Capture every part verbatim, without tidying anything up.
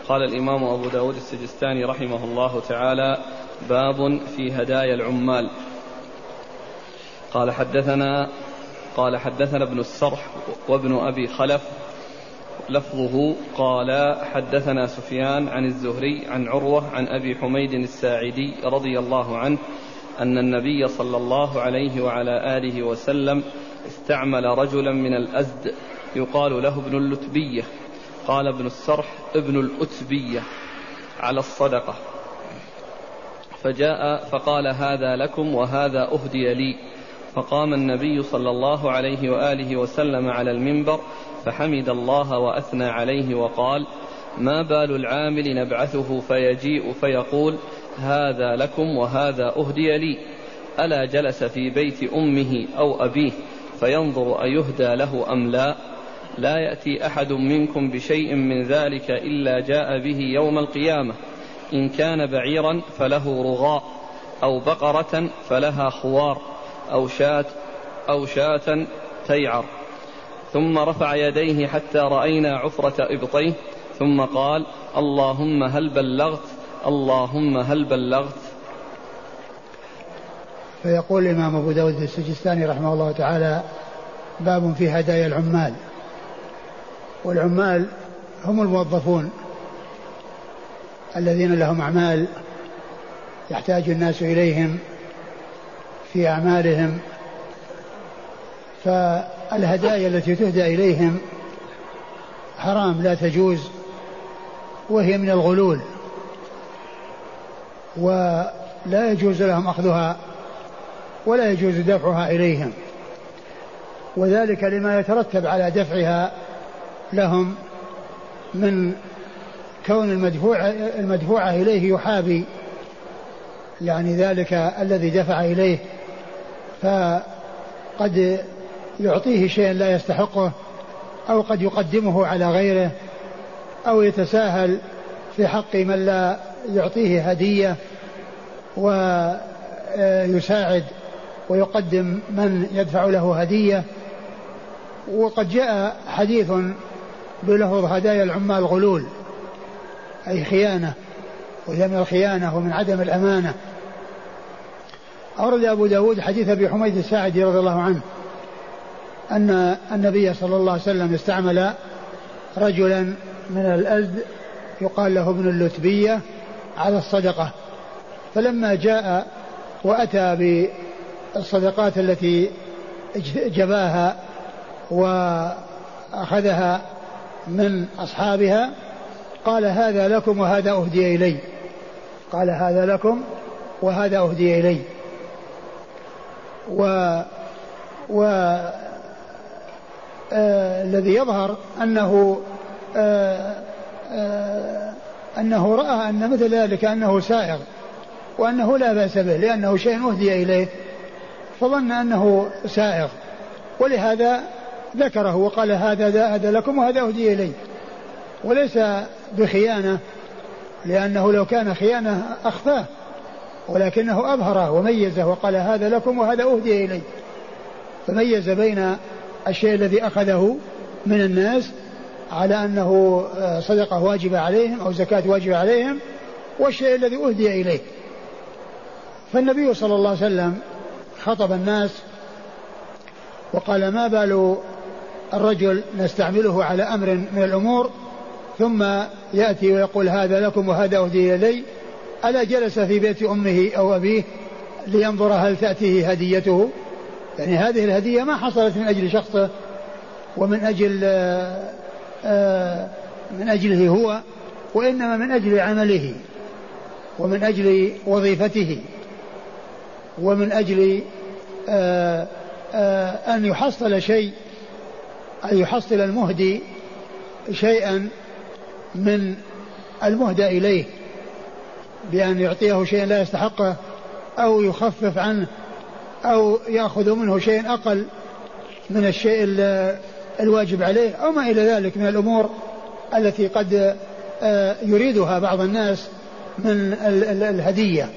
قال الإمام أبو داود السجستاني رحمه الله تعالى: باب في هدايا العمال. قال حدثنا قال حدثنا ابن السرح وابن أبي خلف لفظه قال حدثنا سفيان عن الزهري عن عروة عن أبي حميد الساعدي رضي الله عنه أن النبي صلى الله عليه وعلى آله وسلم استعمل رجلا من الأزد يقال له ابن اللتبية، قال ابن السرح ابن الأتبية، على الصدقة، فجاء فقال: هذا لكم وهذا أهدي لي. فقام النبي صلى الله عليه وآله وسلم على المنبر فحمد الله وأثنى عليه وقال: ما بال العامل نبعثه فيجيء فيقول: هذا لكم وهذا أهدي لي؟ ألا جلس في بيت أمه أو أبيه فينظر أيهدى له أم لا؟ لا يأتي أحد منكم بشيء من ذلك إلا جاء به يوم القيامة، إن كان بعيرا فله رغاء، أو بقرة فلها خوار، أو شاة أو شاة تيعر. ثم رفع يديه حتى رأينا عفرة إبطيه، ثم قال: اللهم هل بلغت؟ اللهم هل بلغت؟ فيقول الإمام أبو داود السجستاني رحمه الله تعالى: باب في هدايا العمال. والعمال هم الموظفون الذين لهم أعمال يحتاج الناس إليهم في أعمالهم، فالهدايا التي تهدى إليهم حرام لا تجوز، وهي من الغلول، ولا يجوز لهم أخذها ولا يجوز دفعها إليهم، وذلك لما يترتب على دفعها لهم من كون المدفوع المدفوعة إليه يحابي يعني ذلك الذي دفع إليه، فقد يعطيه شيئا لا يستحقه، أو قد يقدمه على غيره، أو يتساهل في حق من لا يعطيه هدية ويساعد ويقدم من يدفع له هدية. وقد جاء حديث بلفظ هدايا العمال غلول، أي خيانة، وهي من الخيانة ومن عدم الأمانة. أورد أبو داود حديث أبي حميد الساعدي رضي الله عنه أن النبي صلى الله عليه وسلم استعمل رجلا من الأزد يقال له ابن اللتبية على الصدقة، فلما جاء وأتى بالصدقات التي جباها وأخذها من أصحابها قال: هذا لكم وهذا أهدي إلي. قال: هذا لكم وهذا أهدي إلي. و, و... آه... الذي يظهر أنه آه... آه... أنه رأى أن مثل ذلك أنه سائغ، وأنه لا بأس به لأنه شيء أهدي إليه، فظن أنه سائغ، ولهذا ذكره وقال: هذا هذا لكم وهذا أهدي إلي، وليس بخيانة، لأنه لو كان خيانة أخفاه، ولكنه أظهره وميزه وقال: هذا لكم وهذا أهدي إلي، فميز بين الشيء الذي أخذه من الناس على أنه صدقة واجبة عليهم أو زكاة واجبة عليهم، والشيء الذي أهدي إليه. فالنبي صلى الله عليه وسلم خطب الناس وقال: ما بال الرجل نستعمله على أمر من الأمور ثم يأتي ويقول: هذا لكم وهذا أهدي إلي؟ ألا جلس في بيت أمه أو أبيه لينظر هل تأتيه هديته؟ يعني هذه الهدية ما حصلت من أجل شخصه ومن أجل آآ آآ من أجله هو، وإنما من أجل عمله ومن أجل وظيفته ومن أجل آآ آآ أن يحصل شيء، أن يحصل المهدي شيئا من المهدى إليه بأن يعطيه شيئا لا يستحقه، أو يخفف عنه، أو يأخذ منه شيء أقل من الشيء الواجب عليه، أو ما إلى ذلك من الأمور التي قد يريدها بعض الناس من الهدية.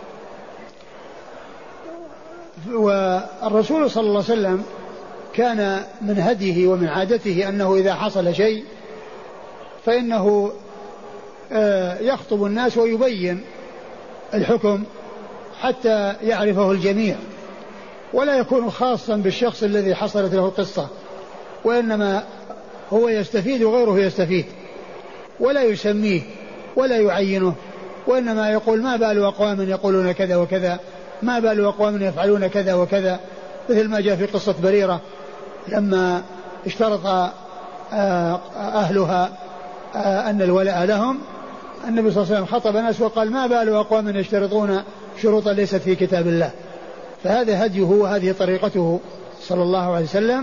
والرسول صلى الله عليه وسلم كان من هديه ومن عادته أنه إذا حصل شيء فإنه يخطب الناس ويبين الحكم حتى يعرفه الجميع، ولا يكون خاصا بالشخص الذي حصلت له القصة، وإنما هو يستفيد وغيره يستفيد، ولا يسميه ولا يعينه، وإنما يقول ما بال أقوام يقولون كذا وكذا، ما بال أقوام يفعلون كذا وكذا، مثل ما جاء في قصة بريرة لما اشترط أهلها أن الولاء لهم، النبي صلى الله عليه وسلم خطب الناس وقال ما بال أقوام يشترطون شروطا ليست في كتاب الله. فهذا هديه وهذه طريقته صلى الله عليه وسلم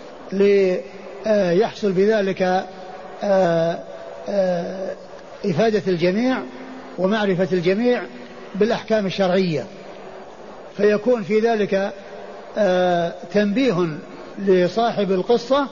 ليحصل بذلك إفادة الجميع ومعرفة الجميع بالأحكام الشرعية، فيكون في ذلك تنبيه لصاحب القصة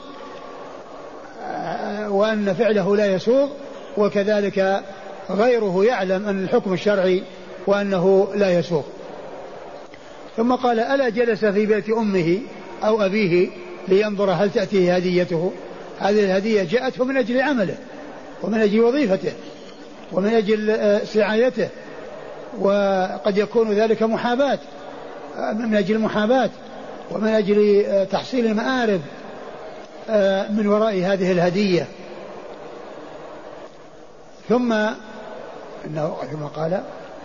وأن فعله لا يسوغ، وكذلك غيره يعلم أن الحكم الشرعي وأنه لا يسوغ. ثم قال ألا جلس في بيت أمه أو أبيه لينظر هل تأتيه هديته؟ هذه الهدية جاءته من أجل عمله ومن أجل وظيفته ومن أجل سعايته، وقد يكون ذلك محاباة من أجل محاباة ومن أجل تحصيل المآرب من وراء هذه الهدية. ثم إنه ثم قال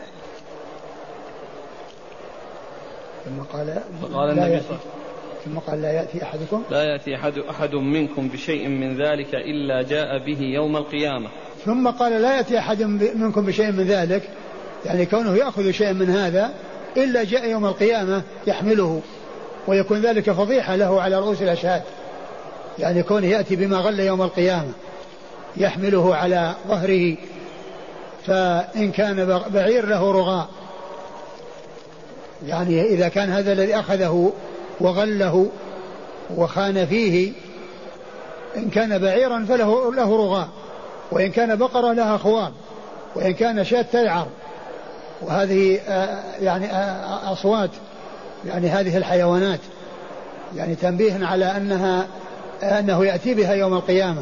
ثم قال فقال النبي صلى ثم قال لا يأتي أحدكم لا يأتي أحد, أحد منكم بشيء من ذلك إلا جاء به يوم القيامة. ثم قال لا يأتي أحد منكم بشيء من ذلك، يعني كونه يأخذ شيء من هذا إلا جاء يوم القيامة يحمله، ويكون ذلك فضيحة له على رؤوس الأشهاد، يعني كونه يأتي بما غل يوم القيامة يحمله على ظهره، فإن كان بعير له رغاء، يعني إذا كان هذا الذي أخذه وغله وخان فيه، إن كان بعيرا فله له رغاء، وإن كان بقرة لها خوار، وإن كان شاة تلعر، وهذه يعني أصوات يعني هذه الحيوانات، يعني تنبيه على أنها أنه يأتي بها يوم القيامة،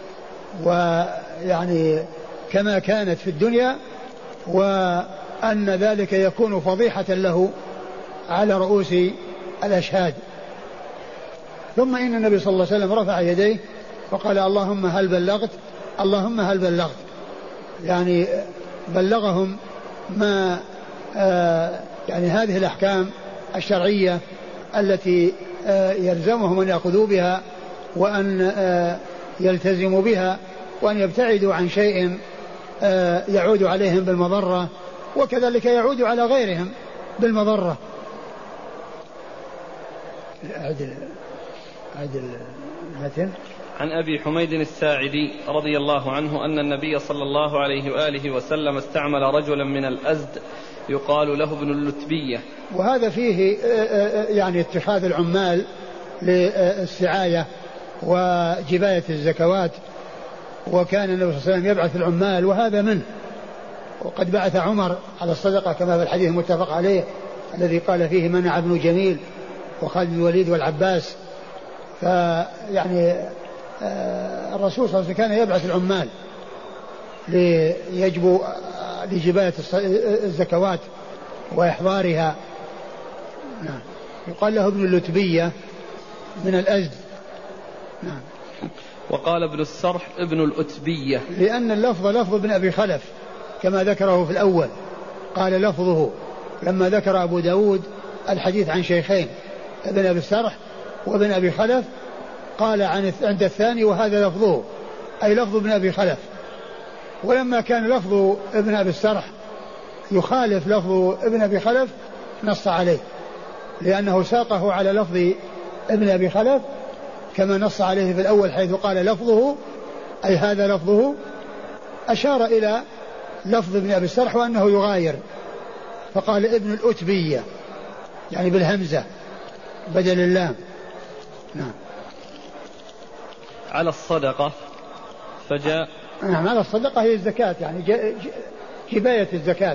ويعني كما كانت في الدنيا، وأن ذلك يكون فضيحة له على رؤوس الأشهاد. ثم إن النبي صلى الله عليه وسلم رفع يديه وقال اللهم هل بلغت اللهم هل بلغت، يعني بلغهم ما آه يعني هذه الأحكام الشرعية التي آه يلزمهم أن يأخذوا بها وأن آه يلتزموا بها، وأن يبتعدوا عن شيء آه يعود عليهم بالمضرة، وكذلك يعود على غيرهم بالمضرة. عدل عدل المتن. عن أبي حميد الساعدي رضي الله عنه أن النبي صلى الله عليه وآله وسلم استعمل رجلا من الأزد يقال له ابن اللتبية. وهذا فيه يعني اتخاذ العمال للسعاية وجباية الزكوات، وكان النبي صلى الله عليه وسلم يبعث العمال وهذا منه، وقد بعث عمر على الصدقة كما في الحديث المتفق عليه الذي قال فيه منع ابن جميل وخالد بن الوليد والعباس. فيعني الرسول صلى الله عليه وسلم كان يبعث العمال ليجبوا لجباية الزكوات وإحضارها. نعم. يقال له ابن اللتبية من الأزد. نعم. وقال ابن السرح ابن الأتبية لأن اللفظ لفظ ابن أبي خلف كما ذكره في الأول، قال لفظه لما ذكر أبو داود الحديث عن شيخين ابن أبي السرح وابن أبي خلف، قال عن عند الثاني وهذا لفظه، أي لفظ ابن أبي خلف. ولما كان لفظ ابن أبي السرح يخالف لفظ ابن أبي خلف نص عليه، لأنه ساقه على لفظ ابن أبي خلف كما نص عليه في الأول حيث قال لفظه أي هذا لفظه، أشار إلى لفظ ابن أبي السرح وأنه يغاير، فقال ابن الأتبية يعني بالهمزة بدل اللام. نعم. على الصدقة فجاء. نعم على الصدقة هي الزكاة، يعني جباية الزكاة.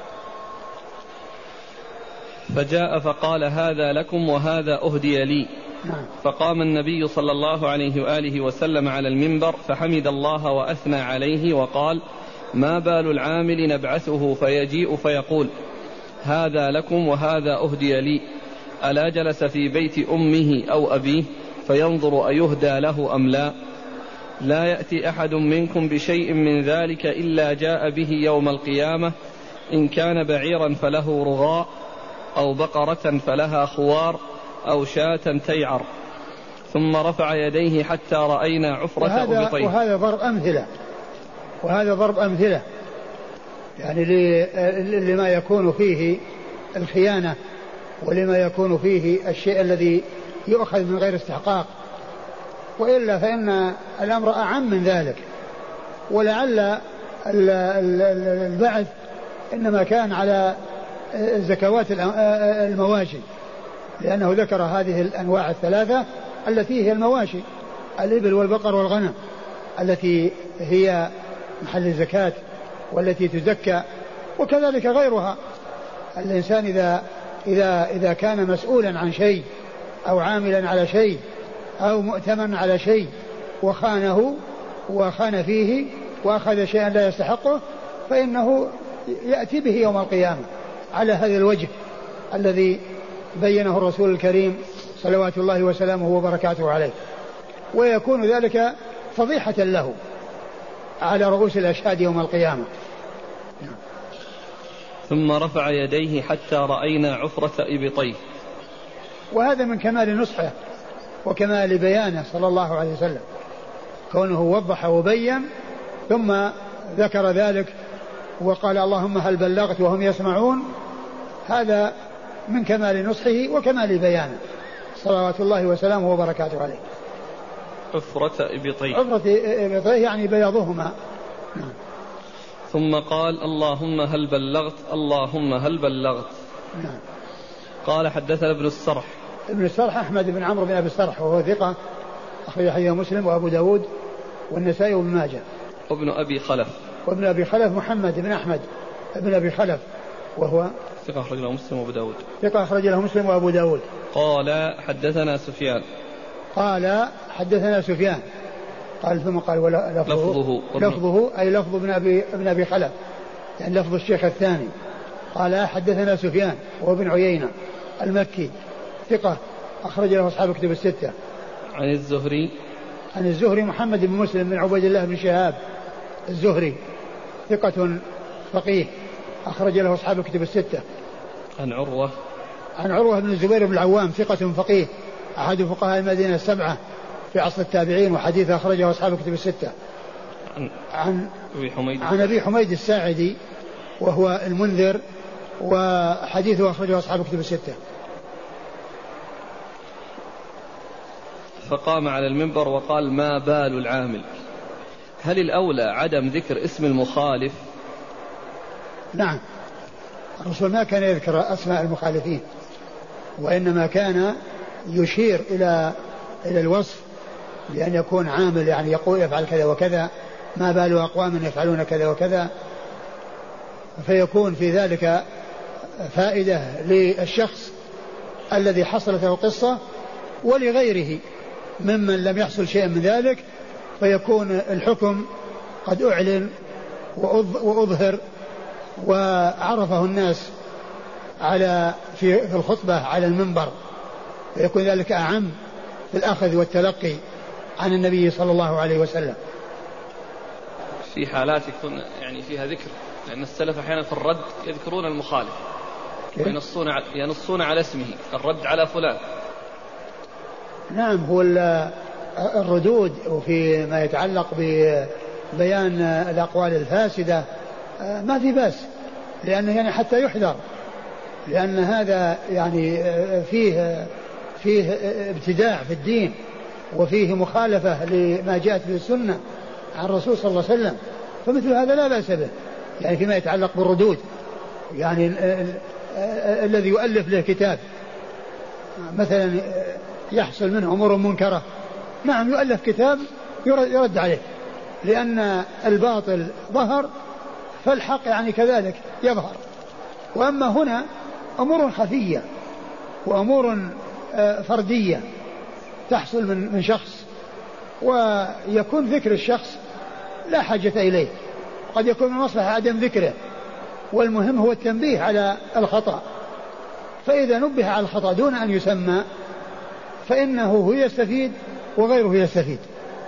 فجاء فقال هذا لكم وهذا أهدي لي. نعم. فقام النبي صلى الله عليه وآله وسلم على المنبر فحمد الله وأثنى عليه وقال: ما بال العامل نبعثه فيجيء فيقول: هذا لكم وهذا أهدي لي، ألا جلس في بيت أمه أو أبيه فينظر أيهدى له أم لا؟ لا يأتي أحد منكم بشيء من ذلك إلا جاء به يوم القيامة، إن كان بعيرا فله رغاء، أو بقرة فلها خوار، أو شاة تيعر. ثم رفع يديه حتى رأينا عفرة وهذا, أبطيه. وهذا ضرب أمثلة وهذا ضرب أمثلة يعني لما يكون فيه الخيانة، ولما يكون فيه الشيء الذي يؤخذ من غير استحقاق، وإلا فإن الأمر أعم من ذلك. ولعل البعث إنما كان على زكوات المواشي، لأنه ذكر هذه الأنواع الثلاثة التي هي المواشي: الإبل والبقر والغنم، التي هي محل الزكاة والتي تزكى، وكذلك غيرها. الإنسان إذا إذا إذا كان مسؤولا عن شيء أو عاملا على شيء أو مؤتمن على شيء وخانه وخان فيه وأخذ شيئا لا يستحقه، فإنه يأتي به يوم القيامة على هذا الوجه الذي بينه الرسول الكريم صلوات الله وسلامه وبركاته عليه، ويكون ذلك فضيحة له على رؤوس الأشهاد يوم القيامة. ثم رفع يديه حتى رأينا عفرة إبطيه. وهذا من كمال نصحه وكمال بيانه صلى الله عليه وسلم، كونه وضح وبين ثم ذكر ذلك وقال: اللهم هل بلغت وهم يسمعون. هذا من كمال نصحه وكمال بيانه صلوات الله وسلامه وبركاته عليه. عفرة إبطيه، عفرة إبطيه يعني بياضهما. ثم قال: اللهم هل بلغت، اللهم هل بلغت. نعم. قال: حدثنا ابن السرح. ابن السرح أحمد بن عمرو بن أبي السرح، وهو ثقة، أخرج حديثه مسلم وأبو داود والنسائي وابن ماجه. وابن أبي خلف. وابن أبي خلف محمد بن أحمد ابن أبي خلف، وهو ثقة أخرج له مسلم وأبو داود. ثقة أخرج له مسلم وأبو داود. قال: حدثنا سفيان. قال: حدثنا سفيان. قال ثم قال: ولا لفظه لفظه, لفظه أي لفظ ابن أبي ابن أبي خلف، يعني لفظ الشيخ الثاني. قال: حدثنا سفيان وابن عيينة المكي ثقة، أخرج له أصحاب كتب الستة. عن الزهري. عن الزهري محمد بن مسلم بن عبيد الله بن شهاب الزهري، ثقة فقيه، أخرج له أصحاب كتب الستة. عن عروة. عن عروة بن الزبير بن العوام، ثقة فقيه، أحد فقهاء المدينة السبعة في عصر التابعين، وحديث أخرجه أصحاب كتب الستة. عن عن أبي حميد. عن أبي حميد الساعدي وهو المنذر، وحديثه أخرجه أصحاب كتب الستة. فقام على المنبر وقال: ما بال العامل. هل الأولى عدم ذكر اسم المخالف؟ نعم، الرسول ما كان يذكر أسماء المخالفين، وإنما كان يشير إلى إلى الوصف بأن يكون عامل، يعني يقول يفعل كذا وكذا، ما بال أقوام يفعلون كذا وكذا، فيكون في ذلك فائدة للشخص الذي حصلت له قصة ولغيره ممن لم يحصل شيء من ذلك، فيكون الحكم قد أعلن وأظهر وعرفه الناس على في الخطبة على المنبر، فيكون ذلك أعم في الأخذ والتلقي عن النبي صلى الله عليه وسلم. في حالات يكون يعني فيها ذكر، لأن السلف أحيانا في الرد يذكرون المخالف وينصون ينصون على اسمه، الرد على فلان. نعم، هو الردود وفي ما يتعلق ببيان الأقوال الفاسدة ما في بأس، لأنه يعني حتى يحذر، لأن هذا يعني فيه فيه ابتداع في الدين، وفيه مخالفة لما جاءت به السنة عن الرسول صلى الله عليه وسلم، فمثل هذا لا بأس به، يعني فيما يتعلق بالردود. يعني الذي يؤلف له كتاب مثلا يحصل منه أمور منكرة، نعم يؤلف كتاب يرد عليه، لأن الباطل ظهر فالحق يعني كذلك يظهر. وأما هنا أمور خفية وأمور فردية تحصل من من شخص ويكون ذكر الشخص لا حاجة إليه، قد يكون من مصلحة عدم ذكره، والمهم هو التنبيه على الخطأ، فإذا نبه على الخطأ دون أن يسمى فإنه هو يستفيد وغيره يستفيد.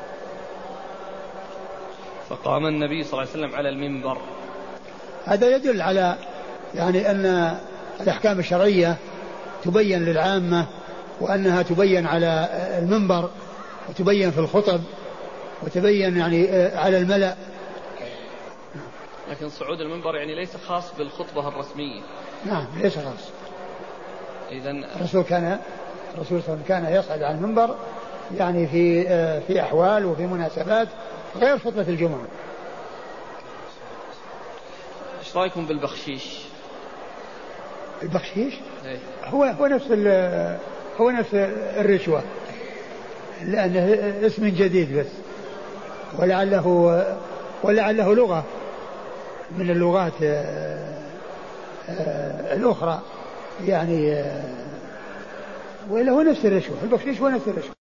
فقام النبي صلى الله عليه وسلم على المنبر. هذا يدل على يعني أن الأحكام الشرعية تبين للعامة، وأنها تبين على المنبر وتبين في الخطب وتبين يعني على الملأ. لكن صعود المنبر يعني ليس خاص بالخطبة الرسمية. نعم ليس خاص. إذن الرسول كان الرسول صلى الله عليه وسلم كان يصعد على المنبر يعني في في أحوال وفي مناسبات غير خطبة الجمعة. ايش رايكم بالبخشيش؟ البخشيش ايه؟ هو هو نفس هو نفس الرشوة، لأنه اسم جديد بس، ولعله ولعله لغة من اللغات الأخرى يعني، ولا هو نفس الرشوة. البخشيش هو نفس الرشوة.